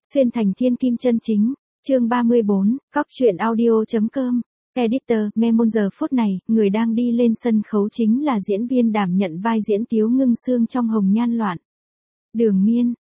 Xuyên thành thiên kim chân chính, chương 34, cóc truyện audio.com, editor, Memon giờ phút này, người đang đi lên sân khấu chính là diễn viên đảm nhận vai diễn Tiếu Ngưng Sương trong Hồng Nhan Loạn. Đường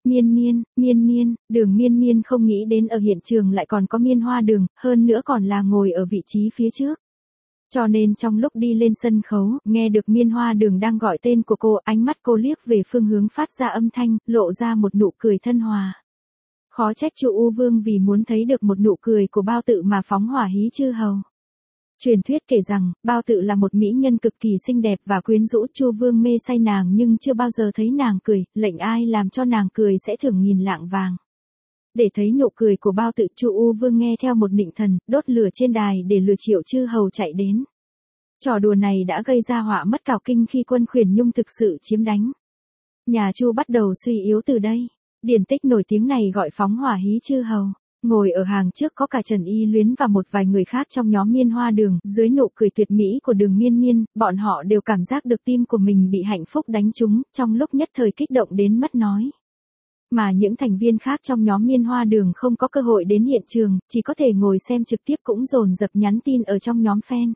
Đường Miên không nghĩ đến ở hiện trường lại còn có Miên Hoa Đường, hơn nữa còn là ngồi ở vị trí phía trước. Cho nên trong lúc đi lên sân khấu, nghe được Miên Hoa Đường đang gọi tên của cô, ánh mắt cô liếc về phương hướng phát ra âm thanh, lộ ra một nụ cười thân hòa. Khó trách Chu U Vương vì muốn thấy được một nụ cười của Bao Tự mà phóng hỏa hí chư hầu. Truyền thuyết kể rằng, Bao Tự là một mỹ nhân cực kỳ xinh đẹp và quyến rũ, Chu Vương mê say nàng nhưng chưa bao giờ thấy nàng cười, lệnh ai làm cho nàng cười sẽ thưởng nghìn lạng vàng. Để thấy nụ cười của Bao Tự, Chu U Vương nghe theo một nịnh thần, đốt lửa trên đài để lừa Triệu chư hầu chạy đến. Trò đùa này đã gây ra họa mất cào kinh khi quân Khuyển Nhung thực sự chiếm đánh. Nhà Chu bắt đầu suy yếu từ đây. Điển tích nổi tiếng này gọi phóng hỏa hí chư hầu. Ngồi ở hàng trước có cả Trần Y Luyến và một vài người khác trong nhóm Miên Hoa Đường, dưới nụ cười tuyệt mỹ của Đường Miên, bọn họ đều cảm giác được tim của mình bị hạnh phúc đánh trúng, trong lúc nhất thời kích động đến mất nói. Mà những thành viên khác trong nhóm Miên Hoa Đường không có cơ hội đến hiện trường, chỉ có thể ngồi xem trực tiếp cũng dồn dập nhắn tin ở trong nhóm fan.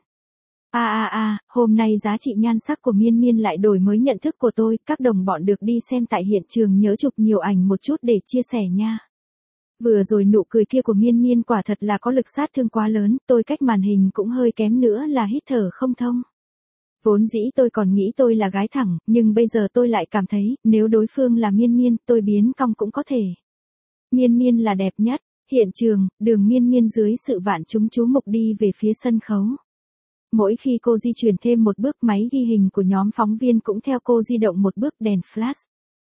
Hôm nay giá trị nhan sắc của Miên lại đổi mới nhận thức của tôi, các đồng bọn được đi xem tại hiện trường nhớ chụp nhiều ảnh một chút để chia sẻ nha. Vừa rồi nụ cười kia của Miên quả thật là có lực sát thương quá lớn, tôi cách màn hình cũng hơi kém nữa là hít thở không thông. Vốn dĩ tôi còn nghĩ tôi là gái thẳng, nhưng bây giờ tôi lại cảm thấy, nếu đối phương là Miên, tôi biến cong cũng có thể. Miên là đẹp nhất. Hiện trường, Đường Miên dưới sự vạn chúng chú mục đi về phía sân khấu. Mỗi khi cô di chuyển thêm một bước, máy ghi hình của nhóm phóng viên cũng theo cô di động một bước, đèn flash.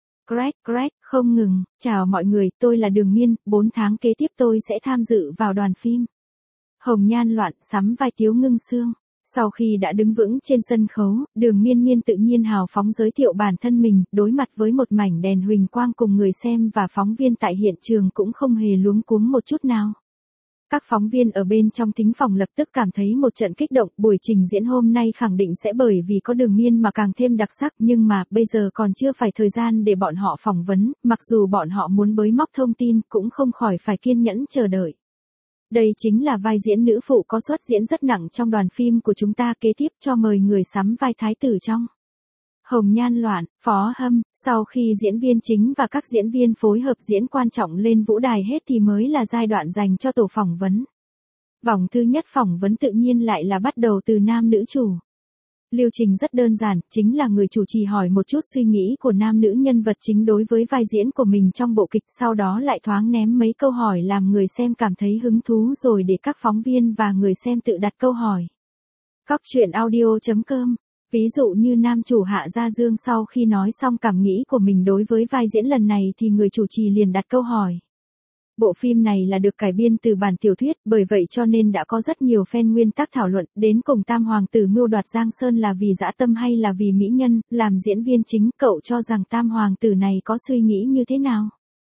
Crack, không ngừng. Chào mọi người, tôi là Đường Miên, 4 tháng kế tiếp tôi sẽ tham dự vào đoàn phim Hồng Nhan Loạn, sắm vai Tiếu Ngưng Sương. Sau khi đã đứng vững trên sân khấu, Đường Miên tự nhiên hào phóng giới thiệu bản thân mình, đối mặt với một mảnh đèn huỳnh quang cùng người xem và phóng viên tại hiện trường cũng không hề luống cuống một chút nào. Các phóng viên ở bên trong thính phòng lập tức cảm thấy một trận kích động, buổi trình diễn hôm nay khẳng định sẽ bởi vì có Đường Miên mà càng thêm đặc sắc, nhưng mà bây giờ còn chưa phải thời gian để bọn họ phỏng vấn, mặc dù bọn họ muốn bới móc thông tin cũng không khỏi phải kiên nhẫn chờ đợi. Đây chính là vai diễn nữ phụ có suất diễn rất nặng trong đoàn phim của chúng ta, kế tiếp cho mời người sắm vai thái tử trong Hồng Nhan Loạn, Phó Hâm. Sau khi diễn viên chính và các diễn viên phối hợp diễn quan trọng lên vũ đài hết thì mới là giai đoạn dành cho tổ phỏng vấn. Vòng thứ nhất phỏng vấn tự nhiên lại là bắt đầu từ nam nữ chủ. Lưu trình rất đơn giản, chính là người chủ trì hỏi một chút suy nghĩ của nam nữ nhân vật chính đối với vai diễn của mình trong bộ kịch, sau đó lại thoáng ném mấy câu hỏi làm người xem cảm thấy hứng thú rồi để các phóng viên và người xem tự đặt câu hỏi. Cóc truyện audio.com. Ví dụ như nam chủ Hạ Gia Dương sau khi nói xong cảm nghĩ của mình đối với vai diễn lần này thì người chủ trì liền đặt câu hỏi. Bộ phim này là được cải biên từ bản tiểu thuyết, bởi vậy cho nên đã có rất nhiều fan nguyên tắc thảo luận, đến cùng Tam Hoàng tử mưu đoạt Giang Sơn là vì dã tâm hay là vì mỹ nhân, làm diễn viên chính cậu cho rằng Tam Hoàng tử này có suy nghĩ như thế nào?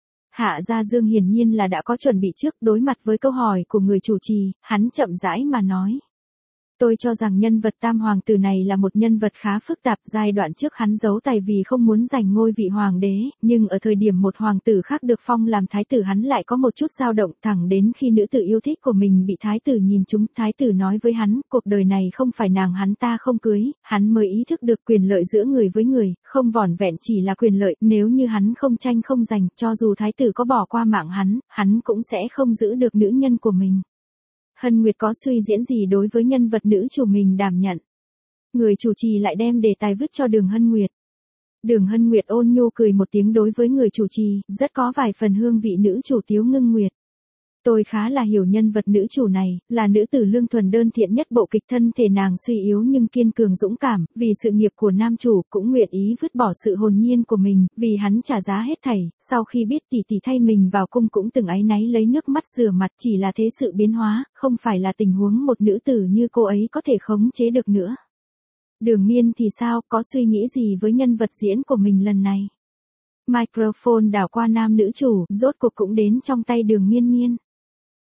Hạ Gia Dương hiển nhiên là đã có chuẩn bị trước, đối mặt với câu hỏi của người chủ trì, hắn chậm rãi mà nói. Tôi cho rằng nhân vật Tam Hoàng tử này là một nhân vật khá phức tạp, giai đoạn trước hắn giấu tài vì không muốn giành ngôi vị hoàng đế, nhưng ở thời điểm một hoàng tử khác được phong làm thái tử hắn lại có một chút dao động, thẳng đến khi nữ tử yêu thích của mình bị thái tử nhìn trúng, thái tử nói với hắn, cuộc đời này không phải nàng hắn ta không cưới, hắn mới ý thức được quyền lợi giữa người với người, không vỏn vẹn chỉ là quyền lợi, nếu như hắn không tranh không giành, cho dù thái tử có bỏ qua mạng hắn cũng sẽ không giữ được nữ nhân của mình. Hân Nguyệt có suy diễn gì đối với nhân vật nữ chủ mình đảm nhận? Người chủ trì lại đem đề tài vứt cho Đường Hân Nguyệt. Đường Hân Nguyệt ôn nhu cười một tiếng đối với người chủ trì, rất có vài phần hương vị nữ chủ Tiếu Ngưng Nguyệt. Tôi khá là hiểu nhân vật nữ chủ này, là nữ tử lương thuần đơn thiện nhất bộ kịch, thân thể nàng suy yếu nhưng kiên cường dũng cảm, vì sự nghiệp của nam chủ cũng nguyện ý vứt bỏ sự hồn nhiên của mình, vì hắn trả giá hết thảy, sau khi biết tỷ tỷ thay mình vào cung cũng từng áy náy lấy nước mắt rửa mặt, chỉ là thế sự biến hóa, không phải là tình huống một nữ tử như cô ấy có thể khống chế được nữa. Đường Miên thì sao, có suy nghĩ gì với nhân vật diễn của mình lần này? Microphone đảo qua nam nữ chủ, rốt cuộc cũng đến trong tay Đường Miên.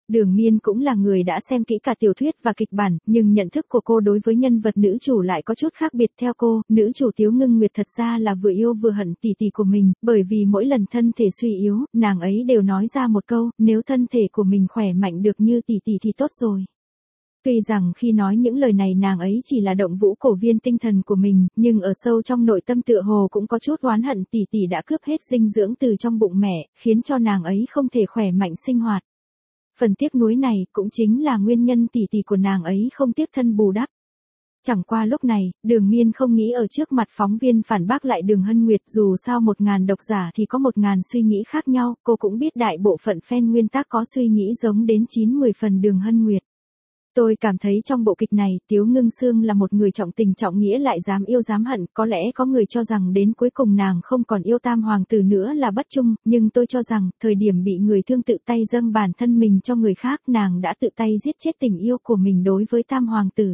Đường Miên cũng là người đã xem kỹ cả tiểu thuyết và kịch bản, nhưng nhận thức của cô đối với nhân vật nữ chủ lại có chút khác biệt. Theo cô, nữ chủ Tiếu Ngưng Nguyệt thật ra là vừa yêu vừa hận tỷ tỷ của mình, bởi vì mỗi lần thân thể suy yếu, nàng ấy đều nói ra một câu, nếu thân thể của mình khỏe mạnh được như tỷ tỷ thì tốt rồi. Tuy rằng khi nói những lời này nàng ấy chỉ là động vũ cổ viên tinh thần của mình, nhưng ở sâu trong nội tâm tựa hồ cũng có chút oán hận tỷ tỷ đã cướp hết dinh dưỡng từ trong bụng mẹ, khiến cho nàng ấy không thể khỏe mạnh sinh hoạt. Phần tiếc nuối này cũng chính là nguyên nhân tỷ tỷ của nàng ấy không tiếc thân bù đắp. Chẳng qua lúc này, Đường Miên không nghĩ ở trước mặt phóng viên phản bác lại Đường Hân Nguyệt, dù sao 1000 độc giả thì có 1000 suy nghĩ khác nhau, cô cũng biết đại bộ phận fan nguyên tác có suy nghĩ giống đến 9-10 phần Đường Hân Nguyệt. Tôi cảm thấy trong bộ kịch này, Tiếu Ngưng Sương là một người trọng tình trọng nghĩa lại dám yêu dám hận, có lẽ có người cho rằng đến cuối cùng nàng không còn yêu Tam Hoàng tử nữa là bất trung, nhưng tôi cho rằng, thời điểm bị người thương tự tay dâng bản thân mình cho người khác, nàng đã tự tay giết chết tình yêu của mình đối với Tam Hoàng tử.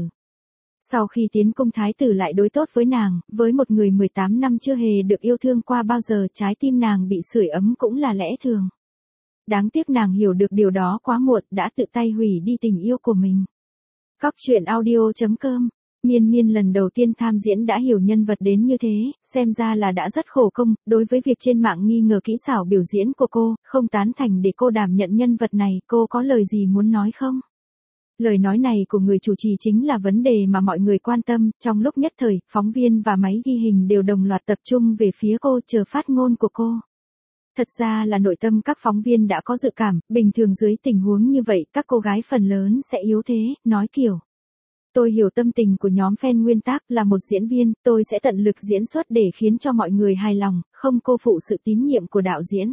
Sau khi tiến cung thái tử lại đối tốt với nàng, với một người 18 năm chưa hề được yêu thương qua bao giờ, trái tim nàng bị sưởi ấm cũng là lẽ thường. Đáng tiếc nàng hiểu được điều đó quá muộn, đã tự tay hủy đi tình yêu của mình. Góc truyện audio.com. Miên Miên lần đầu tiên tham diễn đã hiểu nhân vật đến như thế, xem ra là đã rất khổ công. Đối với việc trên mạng nghi ngờ kỹ xảo biểu diễn của cô, không tán thành để cô đảm nhận nhân vật này, cô có lời gì muốn nói không? Lời nói này của người chủ trì chính là vấn đề mà mọi người quan tâm. Trong lúc nhất thời, phóng viên và máy ghi hình đều đồng loạt tập trung về phía cô, chờ phát ngôn của cô. Thật ra là nội tâm các phóng viên đã có dự cảm, bình thường dưới tình huống như vậy các cô gái phần lớn sẽ yếu thế, nói kiểu. Tôi hiểu tâm tình của nhóm fan nguyên tác, là một diễn viên, tôi sẽ tận lực diễn xuất để khiến cho mọi người hài lòng, không cô phụ sự tín nhiệm của đạo diễn.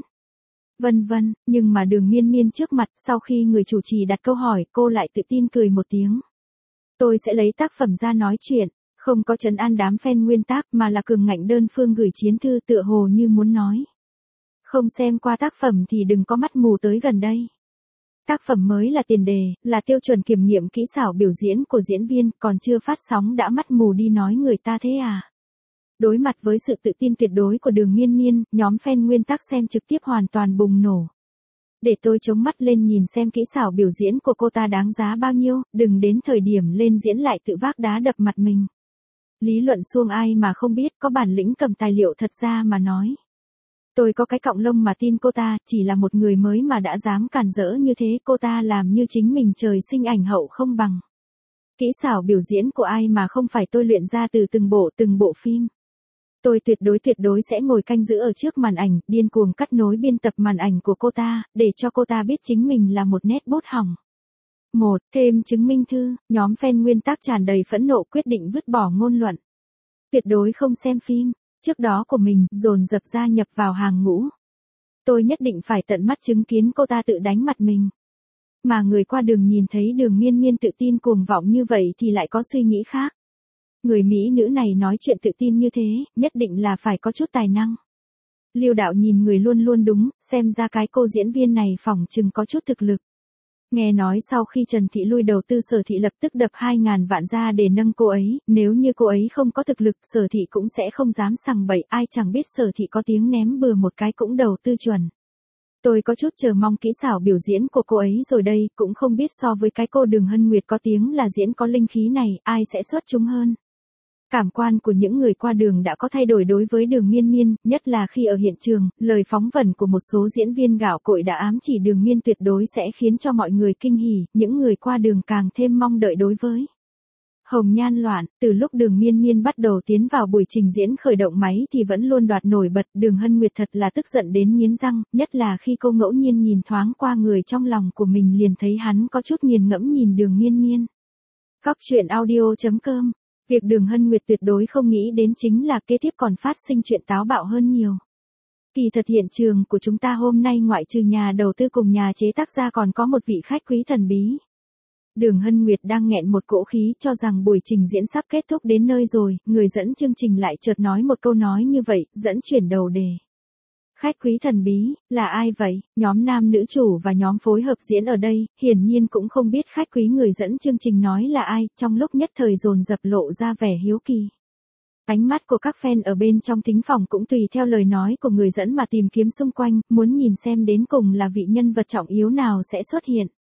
Vân vân, nhưng mà Đường Miên Miên trước mặt, sau khi người chủ trì đặt câu hỏi, cô lại tự tin cười một tiếng. Tôi sẽ lấy tác phẩm ra nói chuyện, không có trấn an đám fan nguyên tác mà là cường ngạnh đơn phương gửi chiến thư tựa hồ như muốn nói. Không xem qua tác phẩm thì đừng có mắt mù tới gần đây. Tác phẩm mới là tiền đề, là tiêu chuẩn kiểm nghiệm kỹ xảo biểu diễn của diễn viên, còn chưa phát sóng đã mắt mù đi nói người ta thế à? Đối mặt với sự tự tin tuyệt đối của Đường Miên Miên, nhóm fan nguyên tác xem trực tiếp hoàn toàn bùng nổ. Để tôi chống mắt lên nhìn xem kỹ xảo biểu diễn của cô ta đáng giá bao nhiêu, đừng đến thời điểm lên diễn lại tự vác đá đập mặt mình. Lý luận suông ai mà không biết, có bản lĩnh cầm tài liệu thật ra mà nói. Tôi có cái cọng lông mà tin cô ta, chỉ là một người mới mà đã dám cản rỡ như thế, cô ta làm như chính mình trời sinh ảnh hậu không bằng. Kỹ xảo biểu diễn của ai mà không phải tôi luyện ra từ từng bộ phim. Tôi tuyệt đối sẽ ngồi canh giữ ở trước màn ảnh, điên cuồng cắt nối biên tập màn ảnh của cô ta, để cho cô ta biết chính mình là một nét bút hỏng. Thêm chứng minh thư, nhóm fan nguyên tác tràn đầy phẫn nộ quyết định vứt bỏ ngôn luận. Tuyệt đối không xem phim. Trước đó của mình, dồn dập gia nhập vào hàng ngũ. Tôi nhất định phải tận mắt chứng kiến cô ta tự đánh mặt mình. Mà người qua đường nhìn thấy Đường Miên Miên tự tin cuồng vọng như vậy thì lại có suy nghĩ khác. Người Mỹ nữ này nói chuyện tự tin như thế, nhất định là phải có chút tài năng. Liêu đạo nhìn người luôn luôn đúng, xem ra cái cô diễn viên này phỏng chừng có chút thực lực. Nghe nói sau khi Trần Thị lui đầu tư Sở Thị lập tức đập 2.000 vạn ra để nâng cô ấy, nếu như cô ấy không có thực lực Sở Thị cũng sẽ không dám sằng bậy, ai chẳng biết Sở Thị có tiếng ném bừa một cái cũng đầu tư chuẩn. Tôi có chút chờ mong kỹ xảo biểu diễn của cô ấy rồi đây, cũng không biết so với cái cô Đường Hân Nguyệt có tiếng là diễn có linh khí này, ai sẽ xuất chúng hơn. Cảm quan của những người qua đường đã có thay đổi đối với Đường Miên Miên, nhất là khi ở hiện trường, lời phóng vấn của một số diễn viên gạo cội đã ám chỉ Đường Miên tuyệt đối sẽ khiến cho mọi người kinh hỉ, những người qua đường càng thêm mong đợi đối với. Hồng nhan loạn, từ lúc Đường Miên Miên bắt đầu tiến vào buổi trình diễn khởi động máy thì vẫn luôn đoạt nổi bật, Đường Hân Nguyệt thật là tức giận đến nghiến răng, nhất là khi cô ngẫu nhiên nhìn thoáng qua người trong lòng của mình liền thấy hắn có chút nghiền ngẫm nhìn Đường Miên Miên. Góc truyện audio.com. Việc Đường Hân Nguyệt tuyệt đối không nghĩ đến chính là kế tiếp còn phát sinh chuyện táo bạo hơn nhiều. Kỳ thật hiện trường của chúng ta hôm nay ngoại trừ nhà đầu tư cùng nhà chế tác ra còn có một vị khách quý thần bí. Đường Hân Nguyệt đang nghẹn một cỗ khí cho rằng buổi trình diễn sắp kết thúc đến nơi rồi, người dẫn chương trình lại chợt nói một câu nói như vậy, dẫn chuyển đầu đề. Khách quý thần bí, là ai vậy? Nhóm nam nữ chủ và nhóm phối hợp diễn ở đây, hiển nhiên cũng không biết khách quý người dẫn chương trình nói là ai, trong lúc nhất thời dồn dập lộ ra vẻ hiếu kỳ. Ánh mắt của các fan ở bên trong thính phòng cũng tùy theo lời nói của người dẫn mà tìm kiếm xung quanh, muốn nhìn xem đến cùng là vị nhân vật trọng yếu nào sẽ xuất hiện.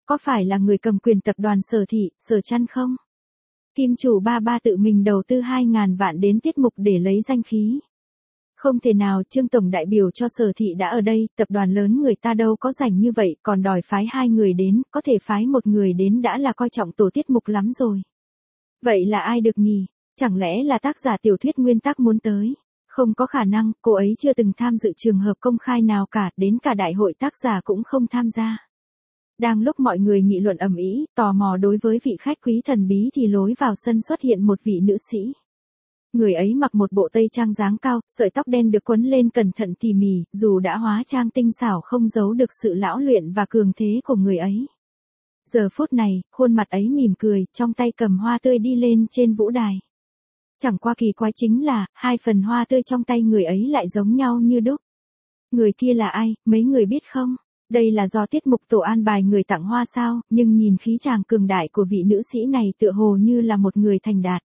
Có phải là người cầm quyền tập đoàn Sở Thị, Sở Trăn không? Kim chủ ba ba tự mình đầu tư 2.000 vạn đến tiết mục để lấy danh khí. Không thể nào, Trương tổng đại biểu cho Sở Thị đã ở đây, tập đoàn lớn người ta đâu có rảnh như vậy, còn đòi phái 2 người đến, có thể phái một người đến đã là coi trọng tổ tiết mục lắm rồi. Vậy là ai được nhỉ? Chẳng lẽ là tác giả tiểu thuyết nguyên tắc muốn tới? Không có khả năng, cô ấy chưa từng tham dự trường hợp công khai nào cả, đến cả đại hội tác giả cũng không tham gia. Đang lúc mọi người nghị luận ầm ĩ, tò mò đối với vị khách quý thần bí thì lối vào sân xuất hiện một vị nữ sĩ. Người ấy mặc một bộ tây trang dáng cao, sợi tóc đen được quấn lên cẩn thận tỉ mỉ, dù đã hóa trang tinh xảo không giấu được sự lão luyện và cường thế của người ấy. Giờ phút này, khuôn mặt ấy mỉm cười, trong tay cầm hoa tươi đi lên trên vũ đài. Chẳng qua kỳ quái chính là, hai phần hoa tươi trong tay người ấy lại giống nhau như đúc. Người kia là ai, mấy người biết không? Đây là do tiết mục tổ an bài người tặng hoa sao, nhưng nhìn khí chàng cường đại của vị nữ sĩ này tựa hồ như là một người thành đạt.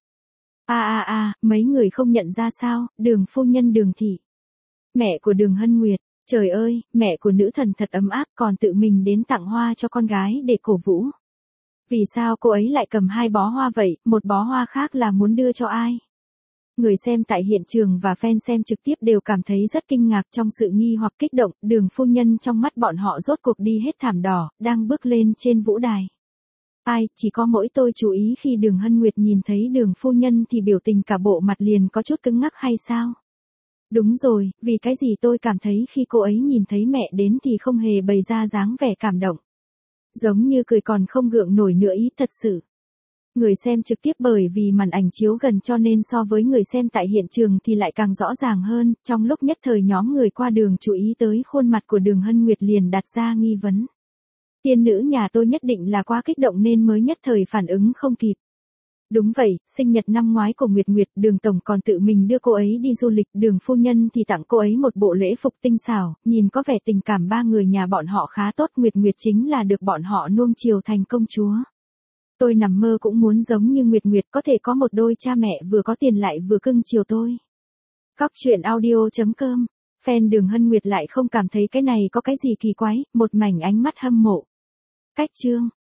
Mấy người không nhận ra sao, Đường phu nhân Đường Thị. Mẹ của Đường Hân Nguyệt, trời ơi, mẹ của nữ thần thật ấm áp còn tự mình đến tặng hoa cho con gái để cổ vũ. Vì sao cô ấy lại cầm 2 bó hoa vậy, một bó hoa khác là muốn đưa cho ai? Người xem tại hiện trường và fan xem trực tiếp đều cảm thấy rất kinh ngạc trong sự nghi hoặc kích động, Đường phu nhân trong mắt bọn họ rốt cuộc đi hết thảm đỏ, đang bước lên trên vũ đài. Chỉ có mỗi tôi chú ý khi Đường Hân Nguyệt nhìn thấy Đường phu nhân thì biểu tình cả bộ mặt liền có chút cứng ngắc hay sao? Đúng rồi, vì cái gì tôi cảm thấy khi cô ấy nhìn thấy mẹ đến thì không hề bày ra dáng vẻ cảm động. Giống như cười còn không gượng nổi nữa ý thật sự. Người xem trực tiếp bởi vì màn ảnh chiếu gần cho nên so với người xem tại hiện trường thì lại càng rõ ràng hơn, trong lúc nhất thời nhóm người qua đường chú ý tới khuôn mặt của Đường Hân Nguyệt liền đặt ra nghi vấn. Tiên nữ nhà tôi nhất định là quá kích động nên mới nhất thời phản ứng không kịp. Đúng vậy, sinh nhật năm ngoái của Nguyệt Nguyệt, Đường tổng còn tự mình đưa cô ấy đi du lịch, Đường phu nhân thì tặng cô ấy một bộ lễ phục tinh xảo, nhìn có vẻ tình cảm ba người nhà bọn họ khá tốt, Nguyệt Nguyệt chính là được bọn họ nuông chiều thành công chúa. Tôi nằm mơ cũng muốn giống như Nguyệt Nguyệt có thể có một đôi cha mẹ vừa có tiền lại vừa cưng chiều tôi. Cóc truyện audio.com, fan Đường Hân Nguyệt lại không cảm thấy cái này có cái gì kỳ quái, một mảnh ánh mắt hâm mộ. Cách chương